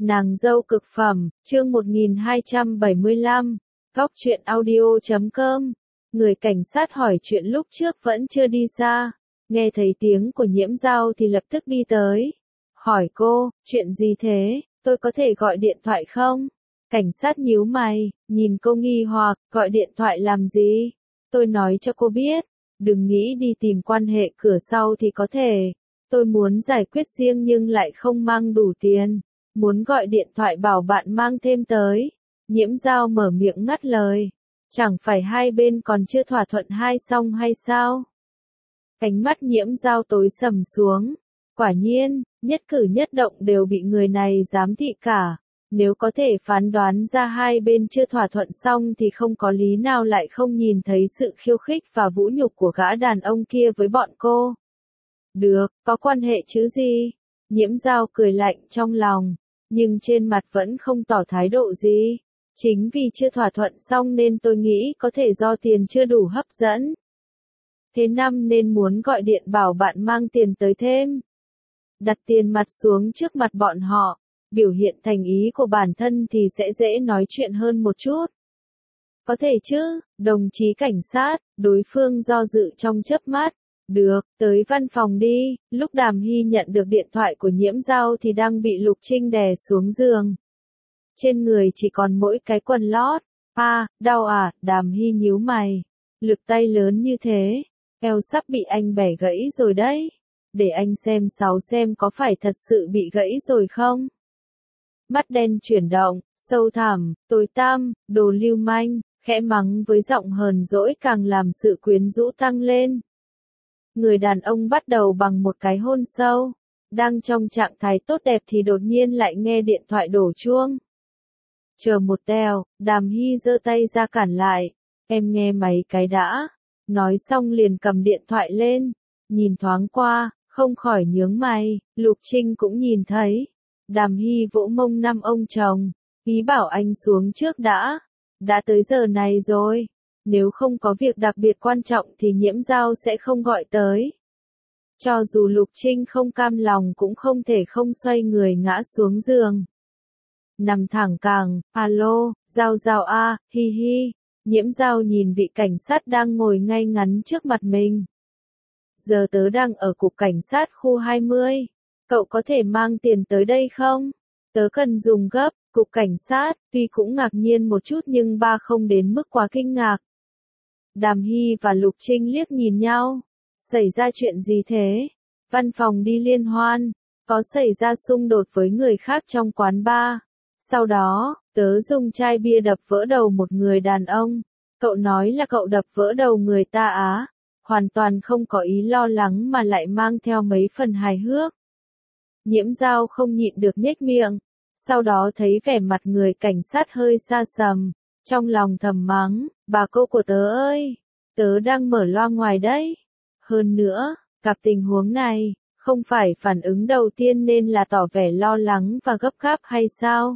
Nàng dâu cực phẩm, chương 1275, góc truyện audio.com. Người cảnh sát hỏi chuyện lúc trước vẫn chưa đi xa, nghe thấy tiếng của Nhiễm Dao thì lập tức đi tới. Hỏi cô, chuyện gì thế, tôi có thể gọi điện thoại không? Cảnh sát nhíu mày, nhìn cô nghi hoặc, gọi điện thoại làm gì? Tôi nói cho cô biết, đừng nghĩ đi tìm quan hệ cửa sau thì có thể. Tôi muốn giải quyết riêng nhưng lại không mang đủ tiền. Muốn gọi điện thoại bảo bạn mang thêm tới. Nhiễm Dao mở miệng ngắt lời. Chẳng phải hai bên còn chưa thỏa thuận hai xong hay sao? Ánh mắt Nhiễm Dao tối sầm xuống. Quả nhiên, nhất cử nhất động đều bị người này giám thị cả. Nếu có thể phán đoán ra hai bên chưa thỏa thuận xong thì không có lý nào lại không nhìn thấy sự khiêu khích và vũ nhục của gã đàn ông kia với bọn cô. Được, có quan hệ chứ gì? Nhiễm Dao cười lạnh trong lòng, nhưng trên mặt vẫn không tỏ thái độ gì. Chính vì chưa thỏa thuận xong nên tôi nghĩ có thể do tiền chưa đủ hấp dẫn. Thế năm nên muốn gọi điện bảo bạn mang tiền tới thêm. Đặt tiền mặt xuống trước mặt bọn họ, biểu hiện thành ý của bản thân thì sẽ dễ nói chuyện hơn một chút. Có thể chứ, đồng chí cảnh sát, đối phương do dự trong chớp mắt. Được, tới văn phòng đi. Lúc Đàm Hy nhận được điện thoại của Nhiễm Dao thì đang bị Lục Trinh đè xuống giường. Trên người chỉ còn mỗi cái quần lót. Đau à, Đàm Hy nhíu mày. Lực tay lớn như thế, eo sắp bị anh bẻ gãy rồi đấy. Để anh xem có phải thật sự bị gãy rồi không? Mắt đen chuyển động, sâu thẳm, tối tăm, đồ lưu manh, khẽ mắng với giọng hờn dỗi càng làm sự quyến rũ tăng lên. Người đàn ông bắt đầu bằng một cái hôn sâu. Đang trong trạng thái tốt đẹp thì đột nhiên lại nghe điện thoại đổ chuông. Chờ một tèo, Đàm Hy giơ tay ra cản lại. Em nghe mấy cái đã. Nói xong liền cầm điện thoại lên. Nhìn thoáng qua, không khỏi nhướng mày. Lục Trinh cũng nhìn thấy. Đàm Hy vỗ mông năm ông chồng. Ý bảo anh xuống trước đã. Đã tới giờ này rồi. Nếu không có việc đặc biệt quan trọng thì Nhiễm Dao sẽ không gọi tới. Cho dù Lục Trinh không cam lòng cũng không thể không xoay người ngã xuống giường. Nằm thẳng cẳng, alo, Dao a, hi hi. Nhiễm Dao nhìn vị cảnh sát đang ngồi ngay ngắn trước mặt mình. Giờ tớ đang ở cục cảnh sát khu 20. Cậu có thể mang tiền tới đây không? Tớ cần dùng gấp. Cục cảnh sát, tuy cũng ngạc nhiên một chút nhưng ba không đến mức quá kinh ngạc. Đàm Hy và Lục Trinh liếc nhìn nhau. Xảy ra chuyện gì thế? Văn phòng đi liên hoan. Có xảy ra xung đột với người khác trong quán bar. Sau đó, tớ dùng chai bia đập vỡ đầu một người đàn ông. Cậu nói là cậu đập vỡ đầu người ta á. Hoàn toàn không có ý lo lắng mà lại mang theo mấy phần hài hước. Nhiễm Dao không nhịn được nhếch miệng. Sau đó thấy vẻ mặt người cảnh sát hơi xa sầm. Trong lòng thầm mắng, bà cô của tớ ơi, tớ đang mở loa ngoài đấy. Hơn nữa, gặp tình huống này, không phải phản ứng đầu tiên nên là tỏ vẻ lo lắng và gấp gáp hay sao?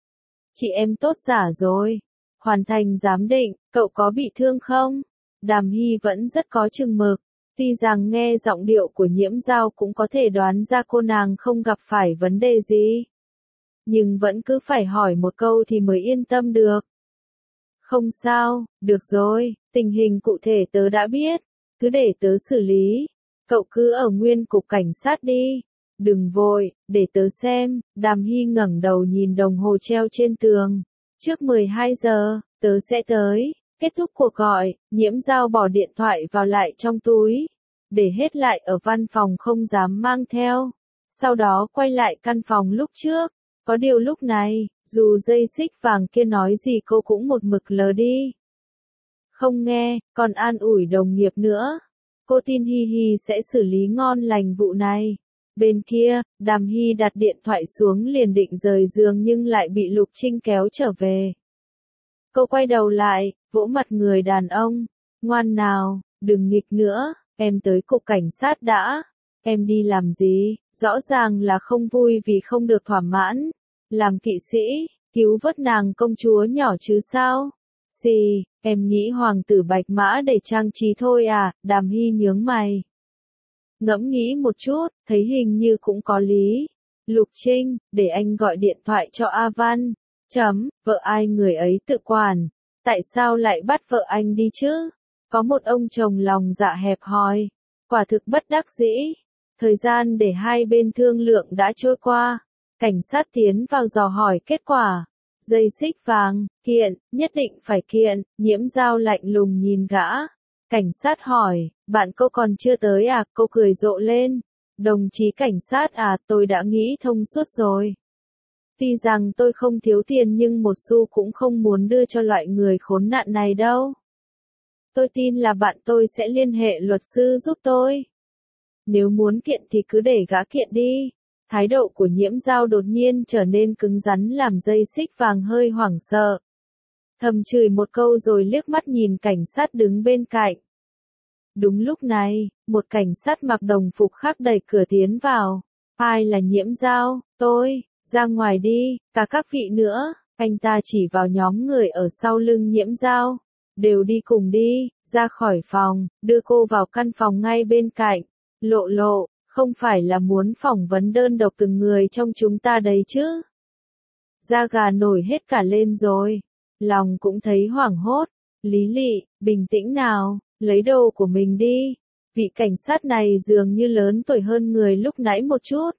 Chị em tốt giả rồi. Hoàn thành giám định, cậu có bị thương không? Đàm Hy vẫn rất có chừng mực. Tuy rằng nghe giọng điệu của Nhiễm Dao cũng có thể đoán ra cô nàng không gặp phải vấn đề gì. Nhưng vẫn cứ phải hỏi một câu thì mới yên tâm được. Không sao, được rồi, tình hình cụ thể tớ đã biết, cứ để tớ xử lý. Cậu cứ ở nguyên cục cảnh sát đi. Đừng vội, để tớ xem. Đàm Hy ngẩng đầu nhìn đồng hồ treo trên tường. Trước 12 giờ, tớ sẽ tới. Kết thúc cuộc gọi, Nhiễm Dao bỏ điện thoại vào lại trong túi. Để hết lại ở văn phòng không dám mang theo. Sau đó quay lại căn phòng lúc trước. Có điều lúc này, dù dây xích vàng kia nói gì cô cũng một mực lờ đi. Không nghe, còn an ủi đồng nghiệp nữa. Cô tin Hi Hi sẽ xử lý ngon lành vụ này. Bên kia, Đàm Hy đặt điện thoại xuống liền định rời giường nhưng lại bị Lục Trinh kéo trở về. Cô quay đầu lại, vỗ mặt người đàn ông. Ngoan nào, đừng nghịch nữa, em tới cục cảnh sát đã. Em đi làm gì? Rõ ràng là không vui vì không được thỏa mãn. Làm kỵ sĩ, cứu vớt nàng công chúa nhỏ chứ sao? Gì, em nghĩ hoàng tử bạch mã để trang trí thôi à? Đàm Hy nhướng mày. Ngẫm nghĩ một chút, thấy hình như cũng có lý. Lục Trinh, để anh gọi điện thoại cho A Văn. Vợ ai người ấy tự quản. Tại sao lại bắt vợ anh đi chứ? Có một ông chồng lòng dạ hẹp hòi. Quả thực bất đắc dĩ. Thời gian để hai bên thương lượng đã trôi qua. Cảnh sát tiến vào dò hỏi kết quả. Dây xích vàng, kiện, nhất định phải kiện. Nhiễm Dao lạnh lùng nhìn gã. Cảnh sát hỏi, bạn cô còn chưa tới à? Cô cười rộ lên. Đồng chí cảnh sát à, tôi đã nghĩ thông suốt rồi. Tuy rằng tôi không thiếu tiền nhưng một xu cũng không muốn đưa cho loại người khốn nạn này đâu. Tôi tin là bạn tôi sẽ liên hệ luật sư giúp tôi. Nếu muốn kiện thì cứ để gã kiện đi. Thái độ của Nhiễm Dao đột nhiên trở nên cứng rắn làm dây xích vàng hơi hoảng sợ. Thầm chửi một câu rồi liếc mắt nhìn cảnh sát đứng bên cạnh. Đúng lúc này, một cảnh sát mặc đồng phục khác đẩy cửa tiến vào. Ai là Nhiễm Dao? Tôi, ra ngoài đi, cả các vị nữa. Anh ta chỉ vào nhóm người ở sau lưng Nhiễm Dao. Đều đi cùng đi, ra khỏi phòng, đưa cô vào căn phòng ngay bên cạnh. Lộ lộ, không phải là muốn phỏng vấn đơn độc từng người trong chúng ta đấy chứ? Da gà nổi hết cả lên rồi. Lòng cũng thấy hoảng hốt. Lý Lị, bình tĩnh nào, lấy đồ của mình đi. Vị cảnh sát này dường như lớn tuổi hơn người lúc nãy một chút.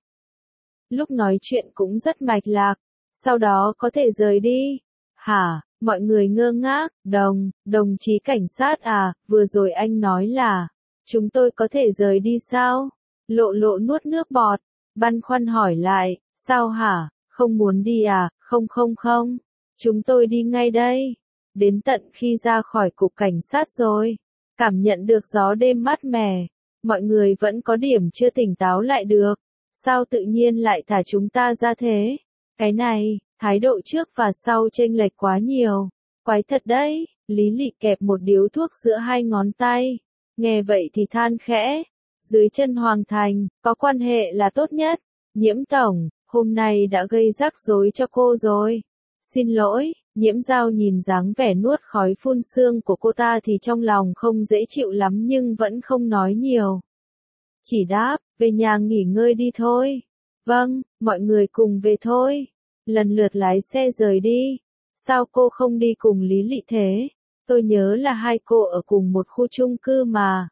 Lúc nói chuyện cũng rất mạch lạc. Sau đó có thể rời đi. Hả, mọi người ngơ ngác. Đồng chí cảnh sát à, vừa rồi anh nói là, chúng tôi có thể rời đi sao? Lộ lộ nuốt nước bọt, băn khoăn hỏi lại, sao hả, không muốn đi à? Không, chúng tôi đi ngay đây. Đến tận khi ra khỏi cục cảnh sát rồi, cảm nhận được gió đêm mát mẻ, mọi người vẫn có điểm chưa tỉnh táo lại được. Sao tự nhiên lại thả chúng ta ra thế? Cái này, thái độ trước và sau chênh lệch quá nhiều. Quái thật đấy, Lý Lị kẹp một điếu thuốc giữa hai ngón tay. Nghe vậy thì than khẽ. Dưới chân Hoàng Thành, có quan hệ là tốt nhất. Nhiễm tổng, hôm nay đã gây rắc rối cho cô rồi. Xin lỗi, Nhiễm Dao nhìn dáng vẻ nuốt khói phun sương của cô ta thì trong lòng không dễ chịu lắm nhưng vẫn không nói nhiều. Chỉ đáp, về nhà nghỉ ngơi đi thôi. Vâng, mọi người cùng về thôi. Lần lượt lái xe rời đi. Sao cô không đi cùng Lý Lị thế? Tôi nhớ là hai cô ở cùng một khu chung cư mà.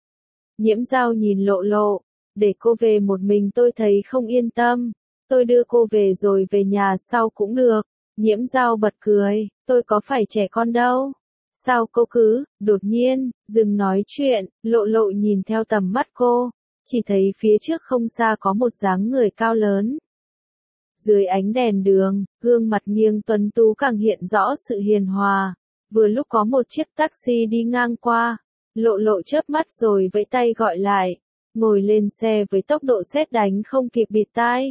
Nhiễm Dao nhìn Lộ lộ. Để cô về một mình tôi thấy không yên tâm. Tôi đưa cô về rồi về nhà sau cũng được. Nhiễm Dao bật cười. Tôi có phải trẻ con đâu. Sao cô cứ, đột nhiên, dừng nói chuyện. Lộ lộ nhìn theo tầm mắt cô. Chỉ thấy phía trước không xa có một dáng người cao lớn. Dưới ánh đèn đường, gương mặt nghiêng tuấn tú càng hiện rõ sự hiền hòa. Vừa lúc có một chiếc taxi đi ngang qua. Lộ lộ chớp mắt rồi vẫy tay gọi lại. Ngồi lên xe với tốc độ sét đánh không kịp bịt tai.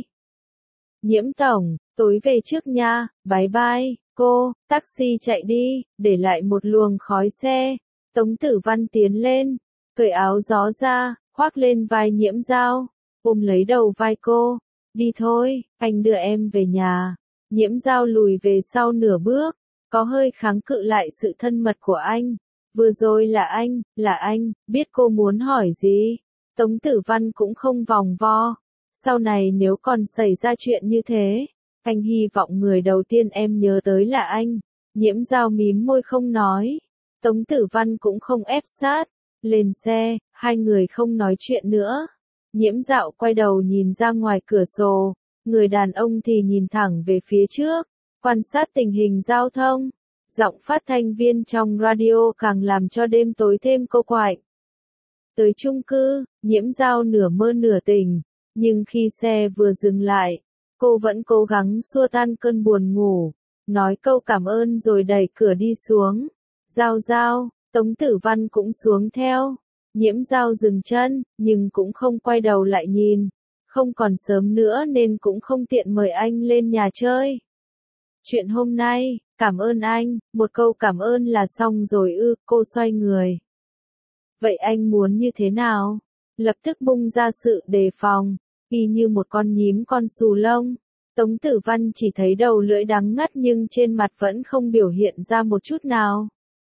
Nhiễm tổng, tối về trước nha, bye bye, cô. Taxi chạy đi, để lại một luồng khói xe. Tống Tử Văn tiến lên, cởi áo gió ra, khoác lên vai Nhiễm Dao, ôm lấy đầu vai cô. Đi thôi, anh đưa em về nhà. Nhiễm Dao lùi về sau nửa bước, có hơi kháng cự lại sự thân mật của anh. Vừa rồi là anh, biết cô muốn hỏi gì. Tống Tử Văn cũng không vòng vo. Sau này nếu còn xảy ra chuyện như thế, anh hy vọng người đầu tiên em nhớ tới là anh. Nhiễm Dao mím môi không nói. Tống Tử Văn cũng không ép sát. Lên xe, hai người không nói chuyện nữa. Nhiễm Dao quay đầu nhìn ra ngoài cửa sổ. Người đàn ông thì nhìn thẳng về phía trước, quan sát tình hình giao thông. Giọng phát thanh viên trong radio càng làm cho đêm tối thêm cô quạnh. Tới chung cư, Nhiễm Dao nửa mơ nửa tỉnh, nhưng khi xe vừa dừng lại, cô vẫn cố gắng xua tan cơn buồn ngủ, nói câu cảm ơn rồi đẩy cửa đi xuống. Dao, Tống Tử Văn cũng xuống theo. Nhiễm Dao dừng chân, nhưng cũng không quay đầu lại nhìn. Không còn sớm nữa nên cũng không tiện mời anh lên nhà chơi. Chuyện hôm nay, cảm ơn anh, một câu cảm ơn là xong rồi ư, cô xoay người. Vậy anh muốn như thế nào? Lập tức bung ra sự đề phòng, y như một con nhím con xù lông. Tống Tử Văn chỉ thấy đầu lưỡi đắng ngắt nhưng trên mặt vẫn không biểu hiện ra một chút nào.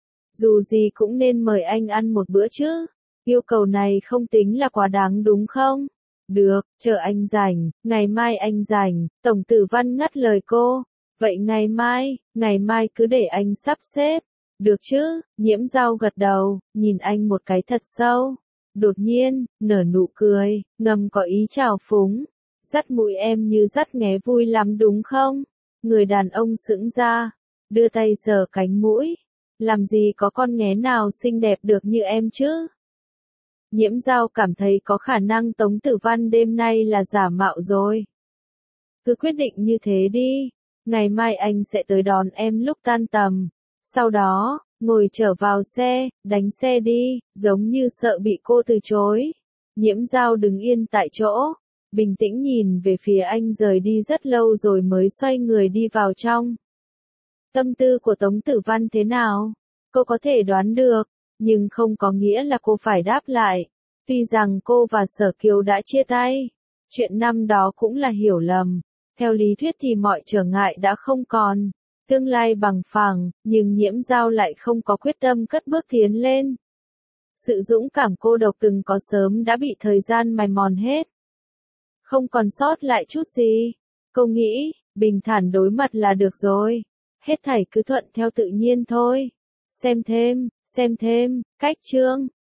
Dù gì cũng nên mời anh ăn một bữa chứ. Yêu cầu này không tính là quá đáng đúng không? Được, chờ anh rảnh, ngày mai anh rảnh, Tổng Tử Văn ngắt lời cô. Vậy ngày mai cứ để anh sắp xếp. Được chứ, Nhiễm Dao gật đầu, nhìn anh một cái thật sâu. Đột nhiên, nở nụ cười, ngầm có ý trào phúng. Dắt mũi em như dắt nghé vui lắm đúng không? Người đàn ông sững ra, đưa tay sờ cánh mũi. Làm gì có con nghé nào xinh đẹp được như em chứ? Nhiễm Dao cảm thấy có khả năng Tống Tử Văn đêm nay là giả mạo rồi. Cứ quyết định như thế đi, ngày mai anh sẽ tới đón em lúc tan tầm. Sau đó, ngồi trở vào xe, đánh xe đi, giống như sợ bị cô từ chối. Nhiễm Dao đứng yên tại chỗ, bình tĩnh nhìn về phía anh rời đi rất lâu rồi mới xoay người đi vào trong. Tâm tư của Tống Tử Văn thế nào? Cô có thể đoán được, nhưng không có nghĩa là cô phải đáp lại. Tuy rằng cô và Sở Kiều đã chia tay, chuyện năm đó cũng là hiểu lầm. Theo lý thuyết thì mọi trở ngại đã không còn, tương lai bằng phẳng, nhưng Nhiễm Dao lại không có quyết tâm cất bước tiến lên. Sự dũng cảm cô độc từng có sớm đã bị thời gian mài mòn hết. Không còn sót lại chút gì. Cô nghĩ, bình thản đối mặt là được rồi. Hết thảy cứ thuận theo tự nhiên thôi. Xem thêm, cách chương.